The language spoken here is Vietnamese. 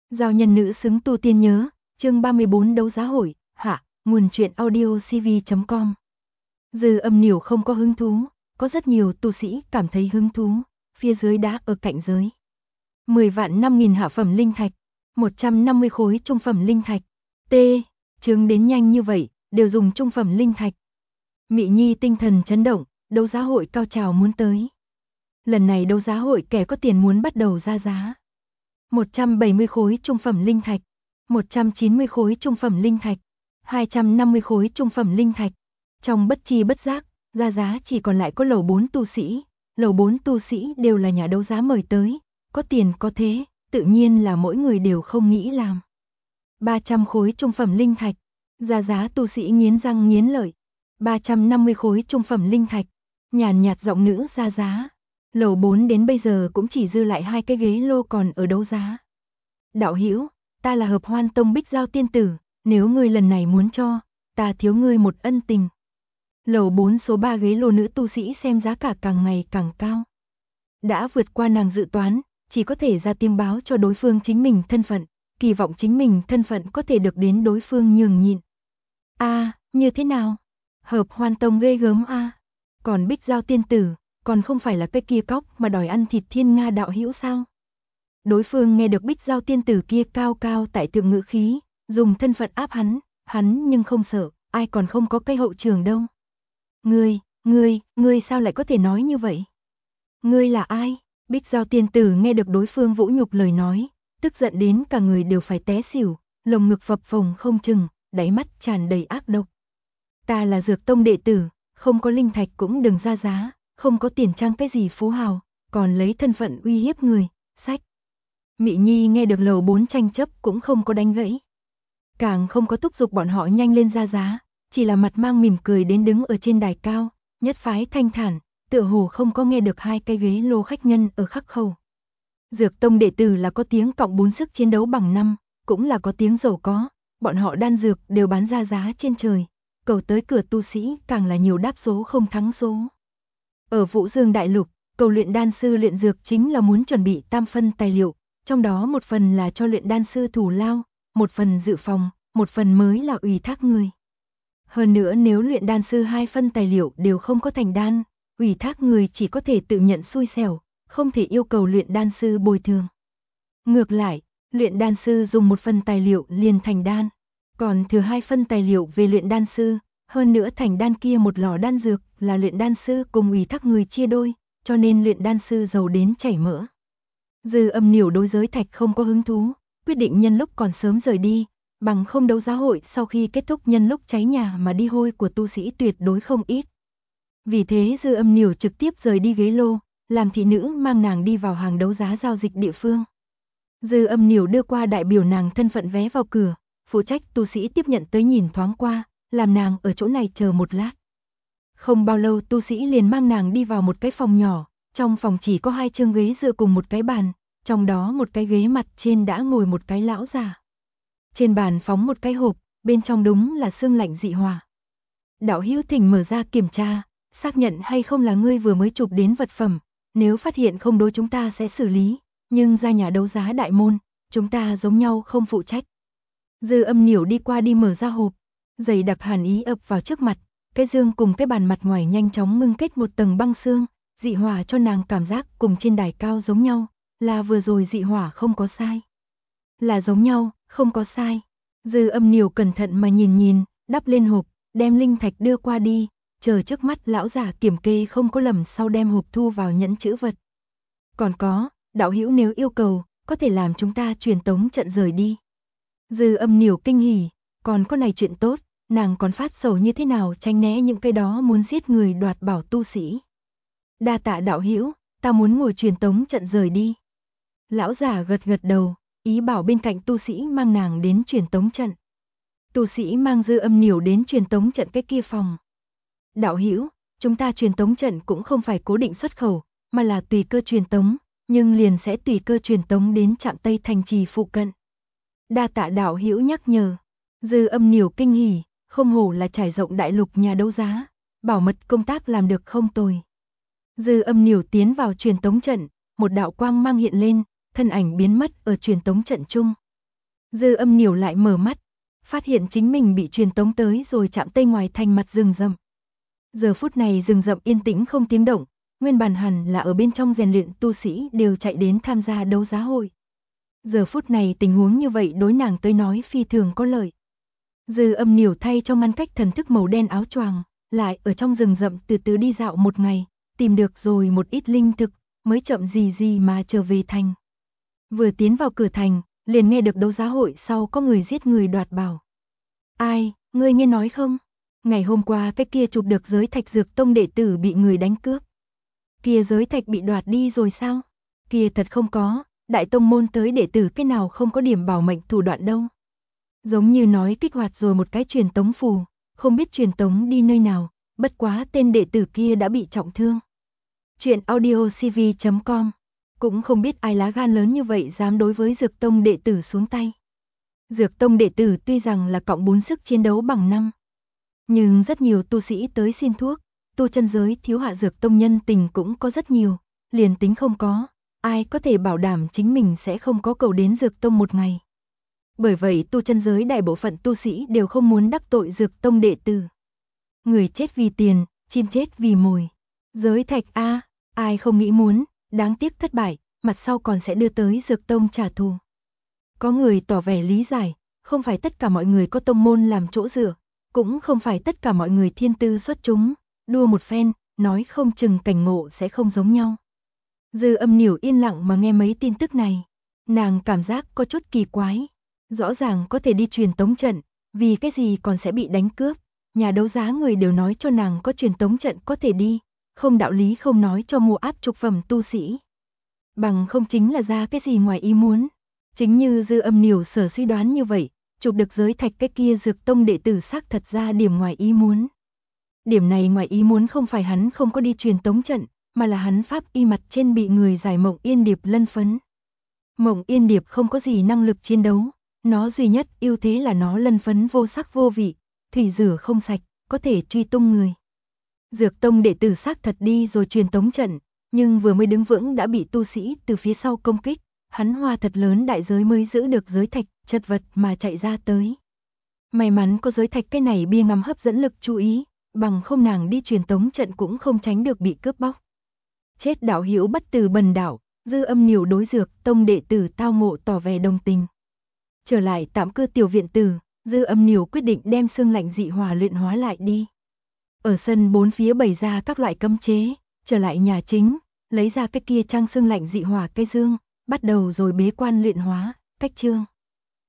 Giao nhân nữ xứng tu tiên nhớ, chương 34 đấu giá hội, hạ, nguồn truyện audio cv.com. Dư Âm Nỉu không có hứng thú, có rất nhiều tu sĩ cảm thấy hứng thú, phía dưới đá ở cạnh giới. 10 vạn 5.000 hạ phẩm linh thạch, 150 khối trung phẩm linh thạch. T, chứng đến nhanh như vậy, đều dùng trung phẩm linh thạch. Mị Nhi tinh thần chấn động, đấu giá hội cao trào muốn tới. Lần này đấu giá hội kẻ có tiền muốn bắt đầu ra giá. 170 khối trung phẩm linh thạch, 190 khối trung phẩm linh thạch, 250 khối trung phẩm linh thạch. Trong bất chi bất giác, ra giá chỉ còn lại có lầu 4 tu sĩ. Lầu 4 tu sĩ đều là nhà đấu giá mời tới, có tiền có thế, tự nhiên là mỗi người đều không nghĩ làm. 300 khối trung phẩm linh thạch, ra giá tu sĩ nghiến răng nghiến lợi. 350 khối trung phẩm linh thạch, nhàn nhạt giọng nữ ra giá. Lầu 4 đến bây giờ cũng chỉ dư lại 2 cái ghế lô còn ở đấu giá. Đạo hữu, ta là Hợp Hoan Tông Bích Giao tiên tử, nếu ngươi lần này muốn cho, ta thiếu ngươi một ân tình. Lầu 4 số 3 ghế lô nữ tu sĩ xem giá cả càng ngày càng cao. Đã vượt qua nàng dự toán, chỉ có thể ra tiếng báo cho đối phương chính mình thân phận, kỳ vọng chính mình thân phận có thể được đến đối phương nhường nhịn. Như thế nào? Hợp Hoan Tông ghê gớm Còn Bích Giao tiên tử, còn không phải là cái kia cóc mà đòi ăn thịt Thiên Nga đạo hữu sao? Đối phương nghe được Bích Giao tiên tử kia cao cao tại thượng ngữ khí, dùng thân phận áp hắn nhưng không sợ, ai còn không có cái hậu trường đâu. Ngươi sao lại có thể nói như vậy? Ngươi là ai? Bích Giao tiên tử nghe được đối phương vũ nhục lời nói, tức giận đến cả người đều phải té xỉu, lồng ngực phập phồng không chừng, đáy mắt tràn đầy ác độc. Ta là Dược Tông đệ tử, không có linh thạch cũng đừng ra giá, không có tiền trang cái gì phú hào, còn lấy thân phận uy hiếp người, sách. Mị Nhi nghe được lầu 4 tranh chấp cũng không có đánh gãy. Càng không có thúc giục bọn họ nhanh lên ra giá, chỉ là mặt mang mỉm cười đến đứng ở trên đài cao, nhất phái thanh thản, tựa hồ không có nghe được 2 cái ghế lô khách nhân ở khắc khẩu. Dược Tông đệ tử là có tiếng cộng 4 sức chiến đấu bằng 5, cũng là có tiếng giàu có, bọn họ đan dược đều bán ra giá trên trời, cầu tới cửa tu sĩ càng là nhiều đáp số không thắng số. Ở Vũ Dương Đại Lục, cầu luyện đan sư luyện dược chính là muốn chuẩn bị tam phân tài liệu, trong đó một phần là cho luyện đan sư thủ lao, một phần dự phòng, một phần mới là ủy thác người. Hơn nữa nếu luyện đan sư 2 phân tài liệu đều không có thành đan, ủy thác người chỉ có thể tự nhận xui xẻo, không thể yêu cầu luyện đan sư bồi thường. Ngược lại, luyện đan sư dùng 1 phần tài liệu liền thành đan, còn thừa 2 phân tài liệu về luyện đan sư, hơn nữa thành đan kia một lò đan dược là luyện đan sư cùng ủy thác người chia đôi, cho nên luyện đan sư giàu đến chảy mỡ. Dư Âm Nỉu đối giới thạch không có hứng thú, quyết định nhân lúc còn sớm rời đi, bằng không đấu giá hội sau khi kết thúc nhân lúc cháy nhà mà đi hôi của tu sĩ tuyệt đối không ít. Vì thế Dư Âm Nỉu trực tiếp rời đi ghế lô, làm thị nữ mang nàng đi vào hàng đấu giá giao dịch địa phương. Dư Âm Nỉu đưa qua đại biểu nàng thân phận vé vào cửa, phụ trách tu sĩ tiếp nhận tới nhìn thoáng qua, làm nàng ở chỗ này chờ một lát. Không bao lâu tu sĩ liền mang nàng đi vào một cái phòng nhỏ, trong phòng chỉ có 2 chương ghế dựa cùng một cái bàn, trong đó một cái ghế mặt trên đã ngồi một cái lão già. Trên bàn phóng một cái hộp, bên trong đúng là xương lạnh dị hỏa. Đạo hữu thỉnh mở ra kiểm tra, xác nhận hay không là ngươi vừa mới chụp đến vật phẩm, nếu phát hiện không đối chúng ta sẽ xử lý, nhưng ra nhà đấu giá đại môn, chúng ta giống nhau không phụ trách. Dư Âm Nỉu đi qua đi mở ra hộp, dày đặc hàn ý ập vào trước mặt, cái dương cùng cái bàn mặt ngoài nhanh chóng ngưng kết một tầng băng xương, dị hỏa cho nàng cảm giác cùng trên đài cao giống nhau, là vừa rồi dị hỏa không có sai. Là giống nhau, không có sai. Dư Âm Nỉu cẩn thận mà nhìn, đắp lên hộp, đem linh thạch đưa qua đi, chờ trước mắt lão giả kiểm kê không có lầm sau đem hộp thu vào nhẫn chữ vật. Còn có, đạo hữu nếu yêu cầu, có thể làm chúng ta truyền tống trận rời đi. Dư Âm Nỉu kinh hỉ, còn có này chuyện tốt, nàng còn phát sầu như thế nào tránh né những cái đó muốn giết người đoạt bảo tu sĩ. Đa tạ đạo hữu, ta muốn ngồi truyền tống trận rời đi. Lão giả gật đầu, ý bảo bên cạnh tu sĩ mang nàng đến truyền tống trận. Tu sĩ mang Dư Âm Nỉu đến truyền tống trận cái kia phòng. Đạo hữu, chúng ta truyền tống trận cũng không phải cố định xuất khẩu, mà là tùy cơ truyền tống, nhưng liền sẽ tùy cơ truyền tống đến trạm Tây thành trì phụ cận. Đa tạ đạo hữu nhắc nhở. Dư Âm Nỉu kinh hỉ, không hổ là trải rộng đại lục nhà đấu giá, bảo mật công tác làm được không tồi. Dư Âm Nỉu tiến vào truyền tống trận, một đạo quang mang hiện lên, thân ảnh biến mất ở truyền tống trận chung, Dư Âm Niểu lại mở mắt, phát hiện chính mình bị truyền tống tới rồi chạm tay ngoài thành mặt rừng rậm. Giờ phút này rừng rậm yên tĩnh không tiếng động, nguyên bản hẳn là ở bên trong rèn luyện tu sĩ đều chạy đến tham gia đấu giá hội. Giờ phút này tình huống như vậy đối nàng tới nói phi thường có lợi. Dư Âm Niểu thay cho ngăn cách thần thức màu đen áo choàng, lại ở trong rừng rậm từ từ đi dạo một ngày, tìm được rồi một ít linh thực, mới chậm gì mà trở về thành. Vừa tiến vào cửa thành, liền nghe được đấu giá hội sau có người giết người đoạt bảo. Ai, ngươi nghe nói không? Ngày hôm qua cái kia chụp được giới thạch Dược Tông đệ tử bị người đánh cướp. Kia giới thạch bị đoạt đi rồi sao? Kia thật không có, đại tông môn tới đệ tử cái nào không có điểm bảo mệnh thủ đoạn đâu. Giống như nói kích hoạt rồi một cái truyền tống phù, không biết truyền tống đi nơi nào, bất quá tên đệ tử kia đã bị trọng thương. Chuyện audiocv.com, cũng không biết ai lá gan lớn như vậy dám đối với Dược Tông đệ tử xuống tay. Dược Tông đệ tử tuy rằng là cộng 4 sức chiến đấu bằng 5, nhưng rất nhiều tu sĩ tới xin thuốc, tu chân giới thiếu hạ Dược Tông nhân tình cũng có rất nhiều, liền tính không có, ai có thể bảo đảm chính mình sẽ không có cầu đến Dược Tông một ngày. Bởi vậy tu chân giới đại bộ phận tu sĩ đều không muốn đắc tội Dược Tông đệ tử. Người chết vì tiền, chim chết vì mồi. Giới thạch a, ai không nghĩ muốn, đáng tiếc thất bại, mặt sau còn sẽ đưa tới Dược Tông trả thù. Có người tỏ vẻ lý giải, không phải tất cả mọi người có tông môn làm chỗ dựa, cũng không phải tất cả mọi người thiên tư xuất chúng, đua một phen, nói không chừng cảnh ngộ sẽ không giống nhau. Dư Âm Niểu yên lặng mà nghe mấy tin tức này, nàng cảm giác có chút kỳ quái. Rõ ràng có thể đi truyền tống trận, vì cái gì còn sẽ bị đánh cướp, nhà đấu giá người đều nói cho nàng có truyền tống trận có thể đi, không đạo lý không nói cho mua áp trục phẩm tu sĩ. Bằng không chính là ra cái gì ngoài ý muốn. Chính như Dư Âm Niểu sở suy đoán như vậy, chụp được giới thạch cái kia Dược Tông đệ tử xác thật ra điểm ngoài ý muốn. Điểm này ngoài ý muốn không phải hắn không có đi truyền tống trận, mà là hắn pháp y mặt trên bị người giải Mộng Yên Điệp lân phấn. Mộng Yên Điệp không có gì năng lực chiến đấu, nó duy nhất ưu thế là nó lân phấn vô sắc vô vị, thủy rửa không sạch, có thể truy tung người. Dược Tông đệ tử xác thật đi rồi truyền tống trận, nhưng vừa mới đứng vững đã bị tu sĩ từ phía sau công kích, hắn hoa thật lớn đại giới mới giữ được giới thạch, chật vật mà chạy ra tới. May mắn có giới thạch cái này bia ngắm hấp dẫn lực chú ý, bằng không nàng đi truyền tống trận cũng không tránh được bị cướp bóc. Chết đạo hữu bất từ bần đạo, Dư Âm Niểu đối Dược Tông đệ tử tao ngộ tỏ vẻ đồng tình. Trở lại tạm cư tiểu viện tử, Dư Âm Niểu quyết định đem xương lạnh dị hỏa luyện hóa lại đi. Ở sân bốn phía bày ra các loại cấm chế, trở lại nhà chính, lấy ra cái kia trang xương lạnh dị hỏa cây dương, bắt đầu rồi bế quan luyện hóa, cách chương.